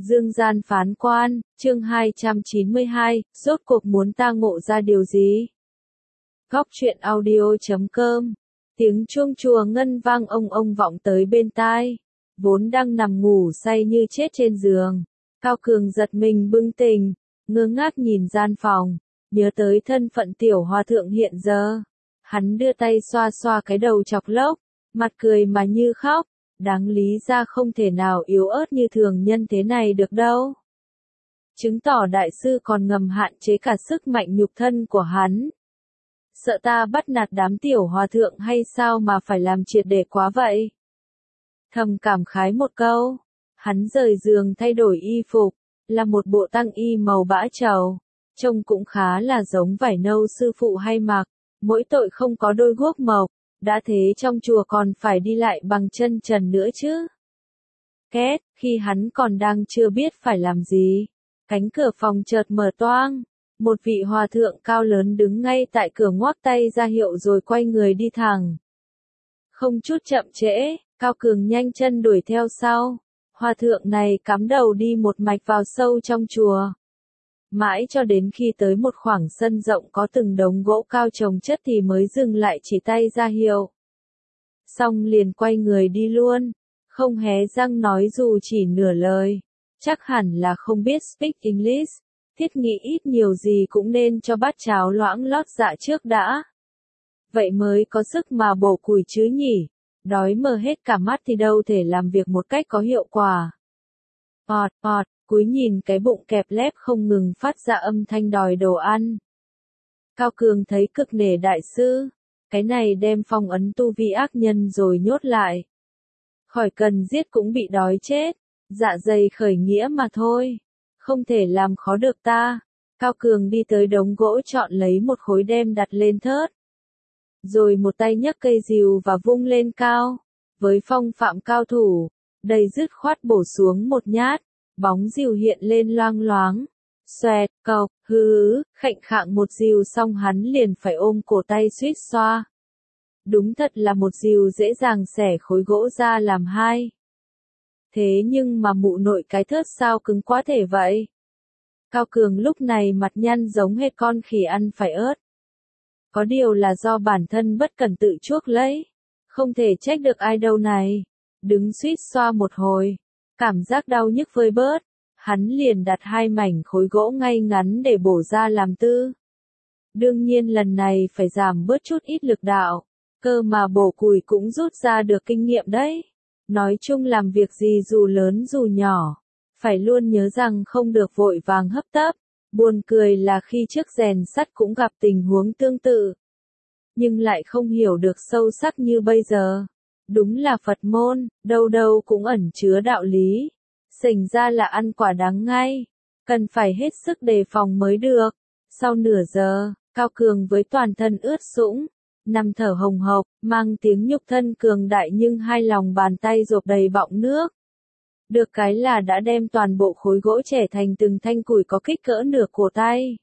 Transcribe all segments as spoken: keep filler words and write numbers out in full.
Dương gian phán quan, chương hai trăm chín mươi hai, rốt cuộc muốn ta ngộ ra điều gì? Góc truyện audio chấm com. Tiếng chuông chùa ngân vang ông ông vọng tới bên tai. Vốn đang nằm ngủ say như chết trên giường. Cao Cường giật mình bừng tỉnh, ngơ ngác nhìn gian phòng, nhớ tới thân phận tiểu hòa thượng hiện giờ. Hắn đưa tay xoa xoa cái đầu chọc lốc, mặt cười mà như khóc. Đáng lý ra không thể nào yếu ớt như thường nhân thế này được đâu. Chứng tỏ đại sư còn ngầm hạn chế cả sức mạnh nhục thân của hắn. Sợ ta bắt nạt đám tiểu hòa thượng hay sao mà phải làm triệt để quá vậy? Thầm cảm khái một câu, hắn rời giường thay đổi y phục, là một bộ tăng y màu bã trầu, trông cũng khá là giống vải nâu sư phụ hay mặc, mỗi tội không có đôi guốc mộc. Đã thế trong chùa còn phải đi lại bằng chân trần nữa chứ. Két, khi hắn còn đang chưa biết phải làm gì, cánh cửa phòng chợt mở toang, một vị hòa thượng cao lớn đứng ngay tại cửa ngoắc tay ra hiệu rồi quay người đi thẳng. Không chút chậm trễ, Cao Cường nhanh chân đuổi theo sau, hòa thượng này cắm đầu đi một mạch vào sâu trong chùa. Mãi cho đến khi tới một khoảng sân rộng có từng đống gỗ cao chồng chất thì mới dừng lại chỉ tay ra hiệu. Xong liền quay người đi luôn, không hé răng nói dù chỉ nửa lời. Chắc hẳn là không biết speak English, thiết nghĩ ít nhiều gì cũng nên cho bát cháo loãng lót dạ trước đã. Vậy mới có sức mà bổ củi chứ nhỉ, đói mờ hết cả mắt thì đâu thể làm việc một cách có hiệu quả. Ọt, ọt. Cúi nhìn cái bụng kẹp lép không ngừng phát ra âm thanh đòi đồ ăn. Cao Cường thấy cực nể đại sư, cái này đem phong ấn tu vi ác nhân rồi nhốt lại. Khỏi cần giết cũng bị đói chết, dạ dày khởi nghĩa mà thôi, không thể làm khó được ta. Cao Cường đi tới đống gỗ chọn lấy một khối đem đặt lên thớt. Rồi một tay nhấc cây rìu và vung lên cao, với phong phạm cao thủ, đầy dứt khoát bổ xuống một nhát. Bóng rìu hiện lên loang loáng, xoẹt, cộc, hứ hứ, khệnh khạng một rìu xong hắn liền phải ôm cổ tay suýt xoa. Đúng thật là một rìu dễ dàng xẻ khối gỗ ra làm hai. Thế nhưng mà mụ nội cái thớt sao cứng quá thể vậy? Cao Cường lúc này mặt nhăn giống hệt con khỉ ăn phải ớt. Có điều là do bản thân bất cẩn tự chuốc lấy, không thể trách được ai đâu này. Đứng suýt xoa một hồi. Cảm giác đau nhức vơi bớt, hắn liền đặt hai mảnh khối gỗ ngay ngắn để bổ ra làm tư. Đương nhiên lần này phải giảm bớt chút ít lực đạo, cơ mà bổ củi cũng rút ra được kinh nghiệm đấy. Nói chung làm việc gì dù lớn dù nhỏ, phải luôn nhớ rằng không được vội vàng hấp tấp. Buồn cười là khi trước rèn sắt cũng gặp tình huống tương tự, nhưng lại không hiểu được sâu sắc như bây giờ. Đúng là Phật môn, đâu đâu cũng ẩn chứa đạo lý. Sình ra là ăn quả đắng ngay. Cần phải hết sức đề phòng mới được. Sau nửa giờ, Cao Cường với toàn thân ướt sũng, nằm thở hồng hộc, mang tiếng nhục thân cường đại nhưng hai lòng bàn tay rộp đầy bọng nước. Được cái là đã đem toàn bộ khối gỗ trẻ thành từng thanh củi có kích cỡ nửa cổ tay.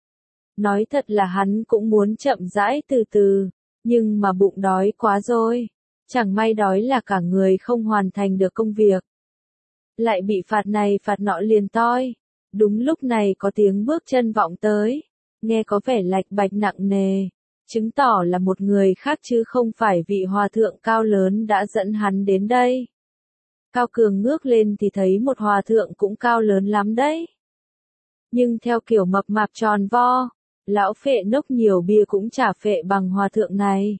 Nói thật là hắn cũng muốn chậm rãi từ từ, nhưng mà bụng đói quá rồi. Chẳng may đói là cả người không hoàn thành được công việc. Lại bị phạt này phạt nọ liền toi. Đúng lúc này có tiếng bước chân vọng tới. Nghe có vẻ lạch bạch nặng nề. Chứng tỏ là một người khác chứ không phải vị hòa thượng cao lớn đã dẫn hắn đến đây. Cao Cường ngước lên thì thấy một hòa thượng cũng cao lớn lắm đấy. Nhưng theo kiểu mập mạp tròn vo, lão phệ nốc nhiều bia cũng chả phệ bằng hòa thượng này.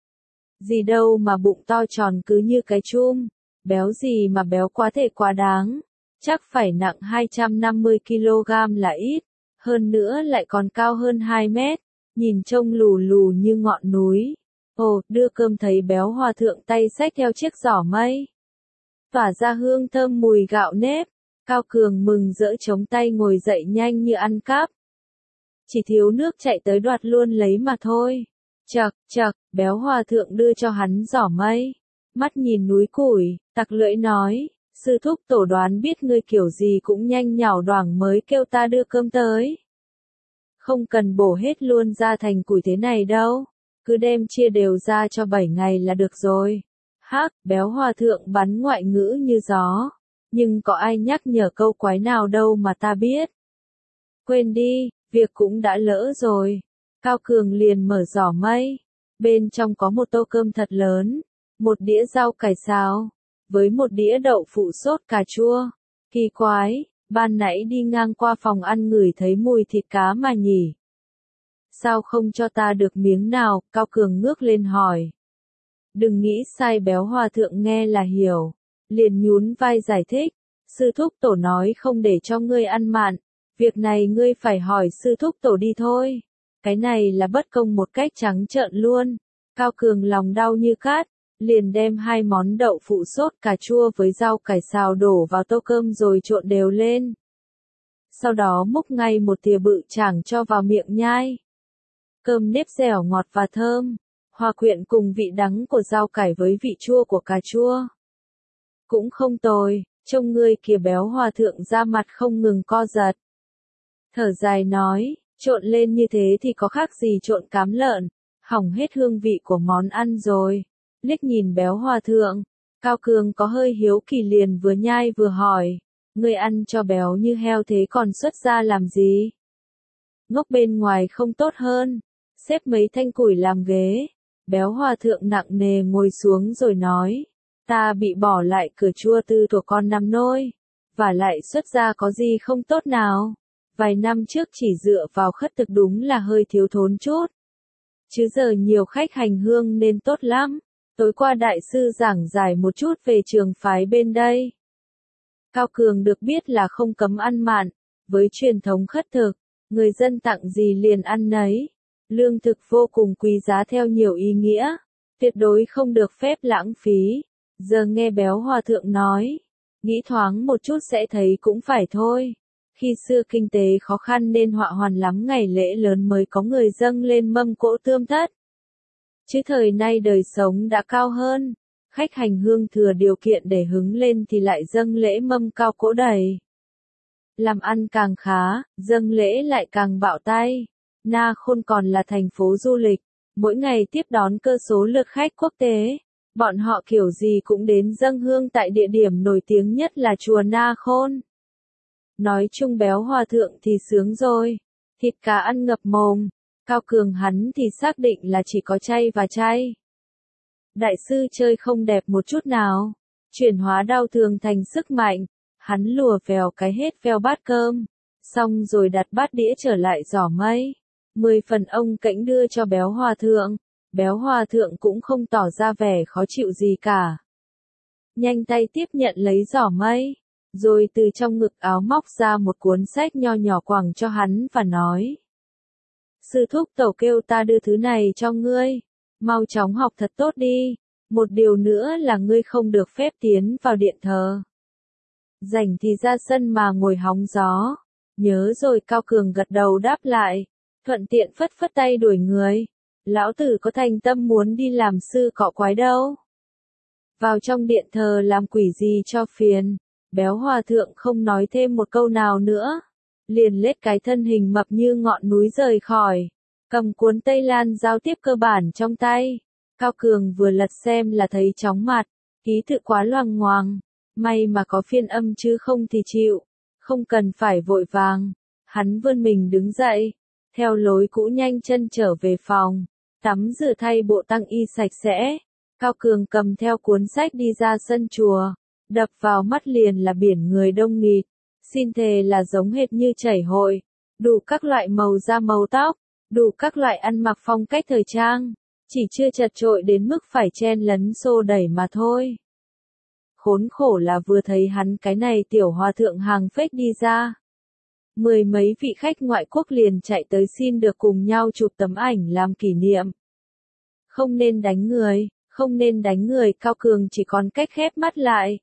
Gì đâu mà bụng to tròn cứ như cái chum, béo gì mà béo quá thể quá đáng, chắc phải nặng hai trăm năm mươi ki lô gam là ít, hơn nữa lại còn cao hơn hai mét, nhìn trông lù lù như ngọn núi. Ồ, đưa cơm thấy béo hòa thượng tay xách theo chiếc giỏ mây, tỏa ra hương thơm mùi gạo nếp. Cao Cường mừng rỡ chống tay ngồi dậy nhanh như ăn cắp. Chỉ thiếu nước chạy tới đoạt luôn lấy mà thôi. Chậc, chậc, béo hòa thượng đưa cho hắn giỏ mây. Mắt nhìn núi củi, tặc lưỡi nói, sư thúc tổ đoán biết ngươi kiểu gì cũng nhanh nhảu đoảng mới kêu ta đưa cơm tới. Không cần bổ hết luôn ra thành củi thế này đâu, cứ đem chia đều ra cho bảy ngày là được rồi. Hắc, béo hòa thượng bắn ngoại ngữ như gió. Nhưng có ai nhắc nhở câu quái nào đâu mà ta biết. Quên đi, việc cũng đã lỡ rồi. Cao Cường liền mở giỏ mây. Bên trong có một tô cơm thật lớn, một đĩa rau cải xào, với một đĩa đậu phụ sốt cà chua. Kỳ quái, ban nãy đi ngang qua phòng ăn ngửi thấy mùi thịt cá mà nhỉ. Sao không cho ta được miếng nào? Cao Cường ngước lên hỏi. Đừng nghĩ sai, Béo Hòa Thượng nghe là hiểu. Liền nhún vai giải thích. Sư thúc tổ nói không để cho ngươi ăn mặn. Việc này ngươi phải hỏi sư thúc tổ đi thôi. Cái này là bất công một cách trắng trợn luôn. Cao Cường lòng đau như cát. Liền đem hai món đậu phụ sốt cà chua với rau cải xào đổ vào tô cơm rồi trộn đều lên. Sau đó múc ngay một thìa bự chảng cho vào miệng nhai. Cơm nếp dẻo ngọt và thơm, hòa quyện cùng vị đắng của rau cải với vị chua của cà chua. Cũng không tồi, trông ngươi kìa. Béo Hòa Thượng ra mặt không ngừng co giật. Thở dài nói, trộn lên như thế thì có khác gì trộn cám lợn, hỏng hết hương vị của món ăn rồi. Liếc nhìn Béo Hòa Thượng, Cao Cường có hơi hiếu kỳ liền vừa nhai vừa hỏi, ngươi ăn cho béo như heo thế còn xuất ra làm gì? Ngốc bên ngoài không tốt hơn. Xếp mấy thanh củi làm ghế. Béo Hòa Thượng nặng nề ngồi xuống rồi nói, ta bị bỏ lại cửa chua tư thuộc con nằm nôi, và lại xuất ra có gì không tốt nào. Vài năm trước chỉ dựa vào khất thực đúng là hơi thiếu thốn chút. Chứ giờ nhiều khách hành hương nên tốt lắm. Tối qua đại sư giảng giải một chút về trường phái bên đây. Cao Cường được biết là không cấm ăn mặn, với truyền thống khất thực, người dân tặng gì liền ăn nấy. Lương thực vô cùng quý giá theo nhiều ý nghĩa, tuyệt đối không được phép lãng phí. Giờ nghe Béo Hòa Thượng nói, nghĩ thoáng một chút sẽ thấy cũng phải thôi. Khi xưa kinh tế khó khăn nên họa hoàn lắm, ngày lễ lớn mới có người dâng lên mâm cỗ tươm tất. Chứ thời nay đời sống đã cao hơn, khách hành hương thừa điều kiện để hứng lên thì lại dâng lễ mâm cao cỗ đầy. Làm ăn càng khá, dâng lễ lại càng bạo tay. Na Khôn còn là thành phố du lịch, mỗi ngày tiếp đón cơ số lượt khách quốc tế. Bọn họ kiểu gì cũng đến dâng hương tại địa điểm nổi tiếng nhất là chùa Na Khôn. Nói chung Béo Hòa Thượng thì sướng rồi, thịt cá ăn ngập mồm. Cao Cường hắn thì xác định là chỉ có chay và chay. Đại sư chơi không đẹp một chút nào, chuyển hóa đau thương thành sức mạnh. Hắn lùa vèo cái hết veo bát cơm, xong rồi đặt bát đĩa trở lại giỏ mây. Mười phần ông cãnh đưa cho Béo Hòa Thượng. Béo Hòa Thượng cũng không tỏ ra vẻ khó chịu gì cả. Nhanh tay tiếp nhận lấy giỏ mây, rồi từ trong ngực áo móc ra một cuốn sách nho nhỏ quẳng cho hắn và nói. Sư thúc tổ kêu ta đưa thứ này cho ngươi, mau chóng học thật tốt đi. Một điều nữa là ngươi không được phép tiến vào điện thờ. Rảnh thì ra sân mà ngồi hóng gió. Nhớ rồi. Cao Cường gật đầu đáp lại, thuận tiện phất phất tay đuổi người. Lão tử có thành tâm muốn đi làm sư cọ quái đâu. Vào trong điện thờ làm quỷ gì cho phiền. Béo Hòa Thượng không nói thêm một câu nào nữa, liền lết cái thân hình mập như ngọn núi rời khỏi, cầm cuốn Tây Lan giao tiếp cơ bản trong tay. Cao Cường vừa lật xem là thấy chóng mặt, ký tự quá loằng ngoằng, may mà có phiên âm chứ không thì chịu, không cần phải vội vàng. Hắn vươn mình đứng dậy, theo lối cũ nhanh chân trở về phòng, tắm rửa thay bộ tăng y sạch sẽ. Cao Cường cầm theo cuốn sách đi ra sân chùa, đập vào mắt liền là biển người đông nghịt, xin thề là giống hệt như chảy hội, đủ các loại màu da màu tóc, đủ các loại ăn mặc phong cách thời trang, chỉ chưa chật chội đến mức phải chen lấn xô đẩy mà thôi. Khốn khổ là vừa thấy hắn cái này tiểu hòa thượng hàng phếch đi ra, mười mấy vị khách ngoại quốc liền chạy tới xin được cùng nhau chụp tấm ảnh làm kỷ niệm. Không nên đánh người, không nên đánh người. Cao Cường chỉ còn cách khép mắt lại,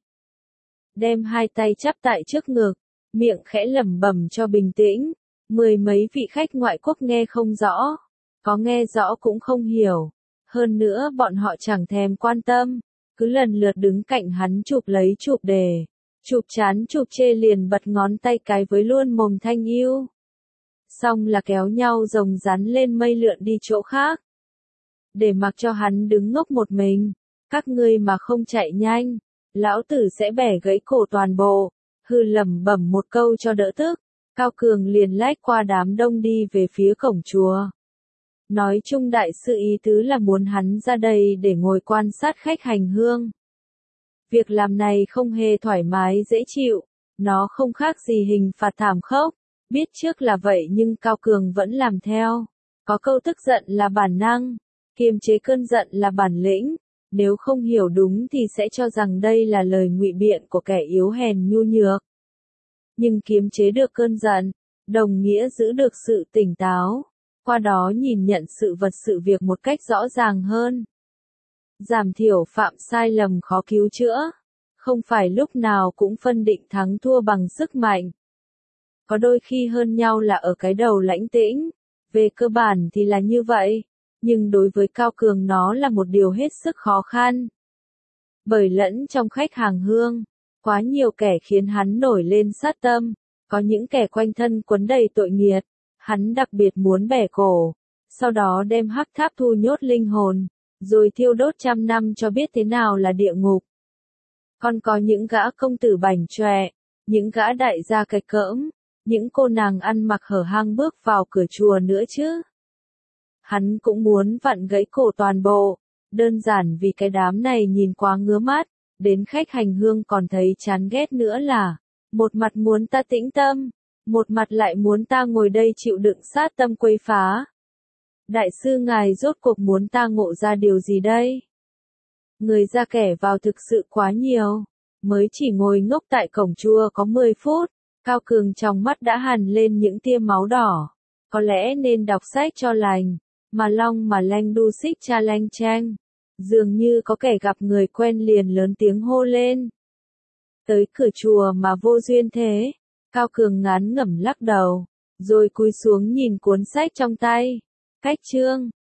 đem hai tay chắp tại trước ngực, miệng khẽ lẩm bẩm cho bình tĩnh. Mười mấy vị khách ngoại quốc nghe không rõ, có nghe rõ cũng không hiểu. Hơn nữa bọn họ chẳng thèm quan tâm, cứ lần lượt đứng cạnh hắn chụp lấy chụp để, chụp chán chụp chê liền bật ngón tay cái với luôn mồm thanh yêu. Xong là kéo nhau rồng rắn lên mây lượn đi chỗ khác, để mặc cho hắn đứng ngốc một mình. Các ngươi mà không chạy nhanh, lão tử sẽ bẻ gãy cổ toàn bộ, hư lẩm bẩm một câu cho đỡ tức. Cao Cường liền lách qua đám đông đi về phía cổng chùa. Nói chung đại sư ý tứ là muốn hắn ra đây để ngồi quan sát khách hành hương. Việc làm này không hề thoải mái dễ chịu, nó không khác gì hình phạt thảm khốc, biết trước là vậy nhưng Cao Cường vẫn làm theo. Có câu tức giận là bản năng, kiềm chế cơn giận là bản lĩnh, nếu không hiểu đúng thì sẽ cho rằng đây là lời ngụy biện của kẻ yếu hèn nhu nhược. Nhưng kiềm chế được cơn giận, đồng nghĩa giữ được sự tỉnh táo, qua đó nhìn nhận sự vật sự việc một cách rõ ràng hơn. Giảm thiểu phạm sai lầm khó cứu chữa, không phải lúc nào cũng phân định thắng thua bằng sức mạnh. Có đôi khi hơn nhau là ở cái đầu lãnh tĩnh, về cơ bản thì là như vậy, nhưng đối với Cao Cường nó là một điều hết sức khó khăn. Bởi lẫn trong khách hàng hương, quá nhiều kẻ khiến hắn nổi lên sát tâm, có những kẻ quanh thân quấn đầy tội nghiệt, hắn đặc biệt muốn bẻ cổ, sau đó đem hắc tháp thu nhốt linh hồn, rồi thiêu đốt trăm năm cho biết thế nào là địa ngục. Còn có những gã công tử bảnh chọe, những gã đại gia cạch cỡm, những cô nàng ăn mặc hở hang bước vào cửa chùa nữa chứ. Hắn cũng muốn vặn gãy cổ toàn bộ, đơn giản vì cái đám này nhìn quá ngứa mắt, đến khách hành hương còn thấy chán ghét nữa là, một mặt muốn ta tĩnh tâm, một mặt lại muốn ta ngồi đây chịu đựng sát tâm quấy phá. Đại sư ngài rốt cuộc muốn ta ngộ ra điều gì đây? Người ra kẻ vào thực sự quá nhiều, mới chỉ ngồi ngốc tại cổng chùa có mười phút, Cao Cường trong mắt đã hằn lên những tia máu đỏ, có lẽ nên đọc sách cho lành, mà long mà lanh đu xích cha lanh chanh, dường như có kẻ gặp người quen liền lớn tiếng hô lên. Tới cửa chùa mà vô duyên thế, Cao Cường ngán ngẩm lắc đầu, rồi cúi xuống nhìn cuốn sách trong tay, cách chương.